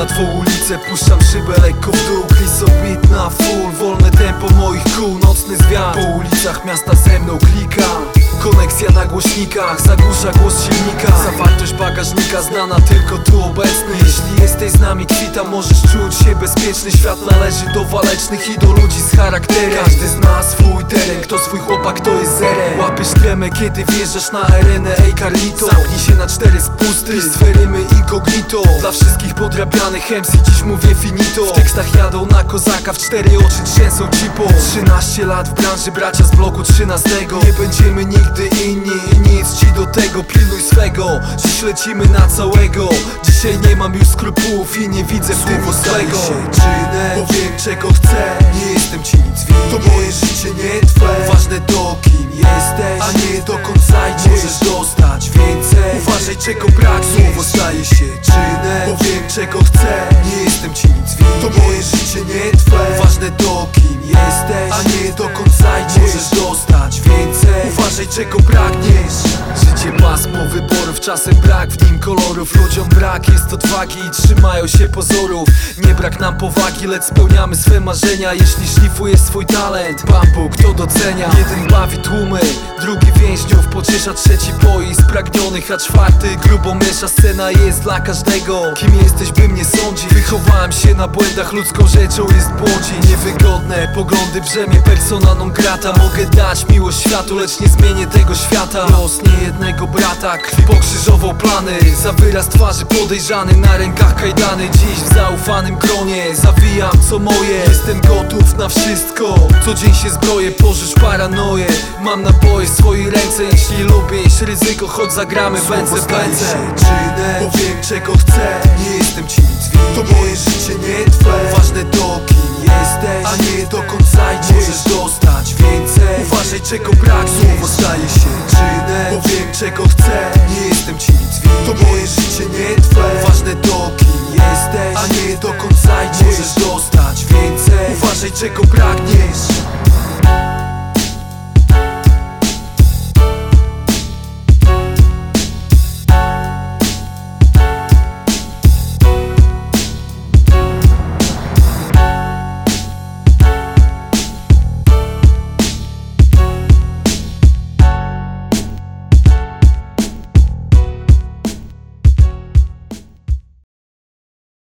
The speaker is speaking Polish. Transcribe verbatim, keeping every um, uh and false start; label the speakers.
Speaker 1: na twą ulicę, puszczam szybę lekko w dół. Kliso beat na full, wolne tempo moich kół. Nocny zwiat, po ulicach miasta ze mną klika. Koneksja na głośnikach, zagłusza głos silnika. Zawartość bagażnika znana tylko tu obecny. Jeśli jesteś z nami kwita, możesz czuć się bezpieczny. Świat należy do walecznych i do ludzi z charakterem. Każdy zna swój teren, kto swój chłopak, to jest zerem. Łapiesz tremę, kiedy wjeżdżasz na arenę, ej Carlito. Zamknij się na cztery spusty i sferymy incognito. Dla wszystkich podrabianych M C dziś mówię finito. W tekstach jadą na kozaka, w cztery oczy trzęsą ci po trzynaście lat w branży, bracia z bloku trzynastego. Nie będziemy nigdy inni i nic ci do tego, pilnuj swego. Dziś lecimy na całego. Dzisiaj nie mam już skrupułów i nie widzę w tym swego. Czynem, bo wiem czego chcę. Nie jestem ci nic winien. To moje życie, nie twe. Ważne to kim jesteś, a nie do końca idziesz. Możesz dostać więcej. Uważaj czego brak, słowo staje się czynem. Bo wiem czego chcę. Nie jestem ci nic winien. To moje życie, nie twe. Ważne to kim jesteś, a nie do końca idziesz. Możesz dostać więcej. Uważaj czego pragniesz. Życie pasmo wyborów, czasem brak w nim kolorów. Ludziom brak jest odwagi i trzymają się pozorów. Nie brak nam powagi, lecz spełniamy swe marzenia. Jeśli szlifujesz swój talent, Pan Bóg to docenia. Jeden bawi tłumy, drugi więźniów pociesza, trzeci boi spragnionych, a czwarty grubo miesza. Scena jest dla każdego. Kim jesteś, by mnie sądzić? Wychowałem się na błędach, ludzką rzeczą jest błądzić. Niewygodne poglądy brzemię persona non grata. Mogę dać miłość światu, lecz nie zmienię tego świata. Los niejednego brata, krwi pokrzyżował plany. Za wyraz twarzy podejrzany, na rękach kajdany. Dziś w zaufanym gronie zawijam co moje. Jestem gotów na wszystko, co dzień się zbroję. Pożycz paranoję, mam naboje w swojej ręce. Jeśli lubisz ryzyko, choć zagramy węce w węce. Czynem, bo wiem czego chcę. Nie jestem ci nic winien. To moje życie, nie twe. Ważne to kim jesteś, a nie do końca idziesz. Możesz dostać więcej. Uważaj czego brak, słowo staje się czynem. Bo wiem czego chcę. Nie jestem ci nic winien. To moje życie, nie twe. Ważne to kim jesteś, a nie do końca idziesz. Możesz dostać więcej. Uważaj czego brak.